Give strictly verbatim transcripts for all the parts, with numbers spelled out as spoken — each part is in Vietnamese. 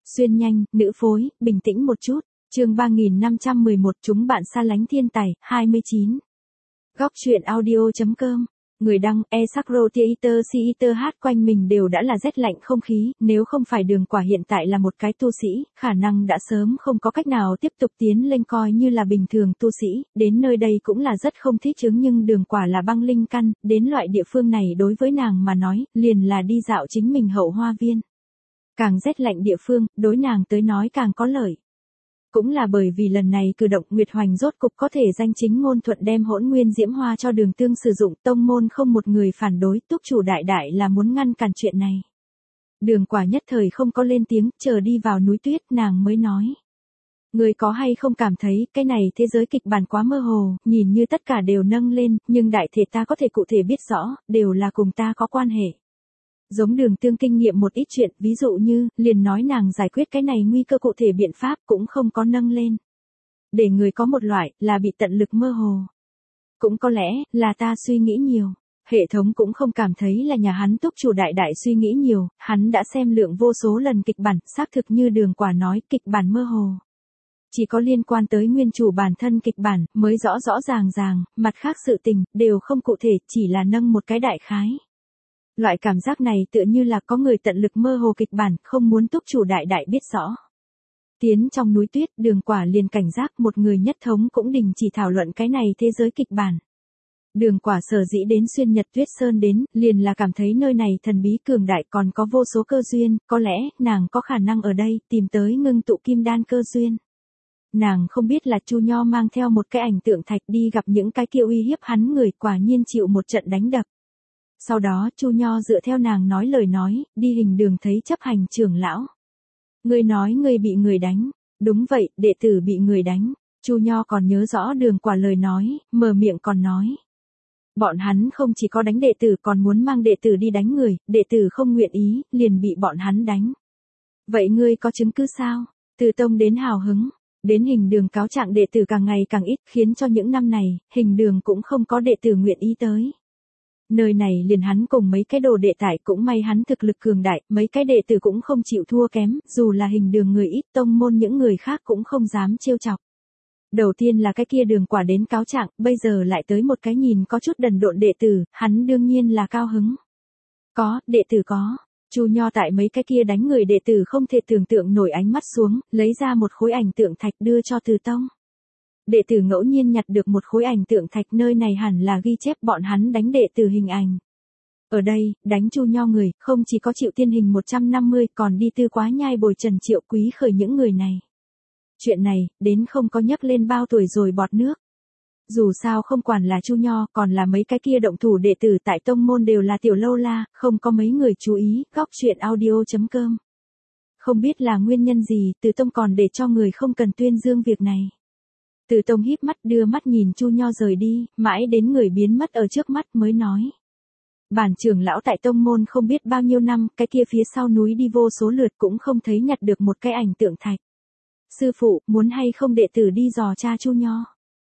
Xuyên nhanh, nữ phối, bình tĩnh một chút. Chương ba nghìn năm trăm mười một chúng bạn xa lánh thiên tài, hai mươi chín. Góc truyện audio.com. Người đăng, Esakro Theater Theater hát quanh mình đều đã là rét lạnh không khí, nếu không phải Đường Quả hiện tại là một cái tu sĩ, khả năng đã sớm không có cách nào tiếp tục tiến lên coi như là bình thường tu sĩ, đến nơi đây cũng là rất không thích ứng nhưng Đường Quả là băng linh căn, đến loại địa phương này đối với nàng mà nói, liền là đi dạo chính mình hậu hoa viên. Càng rét lạnh địa phương, đối nàng tới nói càng có lợi. Cũng là bởi vì lần này cử động Nguyệt Hoành rốt cục có thể danh chính ngôn thuận đem hỗn nguyên diễm hoa cho Đường Tương sử dụng, tông môn không một người phản đối, túc chủ đại đại là muốn ngăn cản chuyện này. Đường Quả nhất thời không có lên tiếng, chờ đi vào núi tuyết nàng mới nói. Người có hay không cảm thấy cái này thế giới kịch bản quá mơ hồ, nhìn như tất cả đều nâng lên, nhưng đại thể ta có thể cụ thể biết rõ, đều là cùng ta có quan hệ. Giống Đường Tương kinh nghiệm một ít chuyện, ví dụ như, liền nói nàng giải quyết cái này nguy cơ cụ thể biện pháp cũng không có nâng lên. Để người có một loại, là bị tận lực mơ hồ. Cũng có lẽ, là ta suy nghĩ nhiều. Hệ thống cũng không cảm thấy là nhà hắn túc chủ đại đại suy nghĩ nhiều, hắn đã xem lượng vô số lần kịch bản, xác thực như Đường Quả nói, kịch bản mơ hồ. Chỉ có liên quan tới nguyên chủ bản thân kịch bản, mới rõ rõ ràng ràng, mặt khác sự tình, đều không cụ thể, chỉ là nâng một cái đại khái. Loại cảm giác này tựa như là có người tận lực mơ hồ kịch bản, không muốn túc chủ đại đại biết rõ. Tiến trong núi tuyết, Đường Quả liền cảnh giác một người nhất thống cũng đình chỉ thảo luận cái này thế giới kịch bản. Đường Quả sở dĩ đến xuyên Nhật Tuyết Sơn đến, liền là cảm thấy nơi này thần bí cường đại còn có vô số cơ duyên, có lẽ, nàng có khả năng ở đây, tìm tới ngưng tụ kim đan cơ duyên. Nàng không biết là Chu Nho mang theo một cái ảnh tượng thạch đi gặp những cái kia uy hiếp hắn người, quả nhiên chịu một trận đánh đập. Sau đó Chu Nho dựa theo nàng nói lời nói, đi hình đường thấy chấp hành trưởng lão. Ngươi nói ngươi bị người đánh. Đúng vậy, đệ tử bị người đánh. Chu Nho còn nhớ rõ Đường Quả lời nói, mở miệng còn nói. Bọn hắn không chỉ có đánh đệ tử còn muốn mang đệ tử đi đánh người, đệ tử không nguyện ý, liền bị bọn hắn đánh. Vậy ngươi có chứng cứ sao? Từ tông đến hào hứng, đến hình đường cáo trạng đệ tử càng ngày càng ít, khiến cho những năm này, hình đường cũng không có đệ tử nguyện ý tới. Nơi này liền hắn cùng mấy cái đồ đệ tại cũng may hắn thực lực cường đại, mấy cái đệ tử cũng không chịu thua kém, dù là hình đường người ít tông môn những người khác cũng không dám trêu chọc. Đầu tiên là cái kia Đường Quả đến cáo trạng, bây giờ lại tới một cái nhìn có chút đần độn đệ tử, hắn đương nhiên là cao hứng. Có, đệ tử có. Chu Nho tại mấy cái kia đánh người đệ tử không thể tưởng tượng nổi ánh mắt xuống, lấy ra một khối ảnh tượng thạch đưa cho Từ Tông. Đệ tử ngẫu nhiên nhặt được một khối ảnh tượng thạch, nơi này hẳn là ghi chép bọn hắn đánh đệ tử hình ảnh. Ở đây, đánh Chu Nho người, không chỉ có Triệu Tiên Hình một trăm năm mươi, còn đi Tư Quá Nhai bồi Trần Triệu Quý khởi những người này. Chuyện này, đến không có nhắc lên bao tuổi rồi bọt nước. Dù sao không quản là Chu Nho, còn là mấy cái kia động thủ đệ tử tại tông môn đều là tiểu lâu la, không có mấy người chú ý, góc truyện audio.com. Không biết là nguyên nhân gì, Từ Tông còn để cho người không cần tuyên dương việc này. Từ Tông híp mắt đưa mắt nhìn Chu Nho rời đi, mãi đến người biến mất ở trước mắt mới nói. Bản trưởng lão tại tông môn không biết bao nhiêu năm, cái kia phía sau núi đi vô số lượt cũng không thấy nhặt được một cái ảnh tượng thạch. Sư phụ, muốn hay không đệ tử đi dò cha Chu Nho.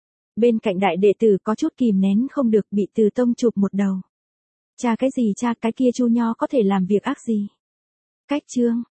Bên cạnh đại đệ tử có chút kìm nén không được bị Từ Tông chụp một đầu. Cha cái gì cha, cái kia Chu Nho có thể làm việc ác gì? Cách chương.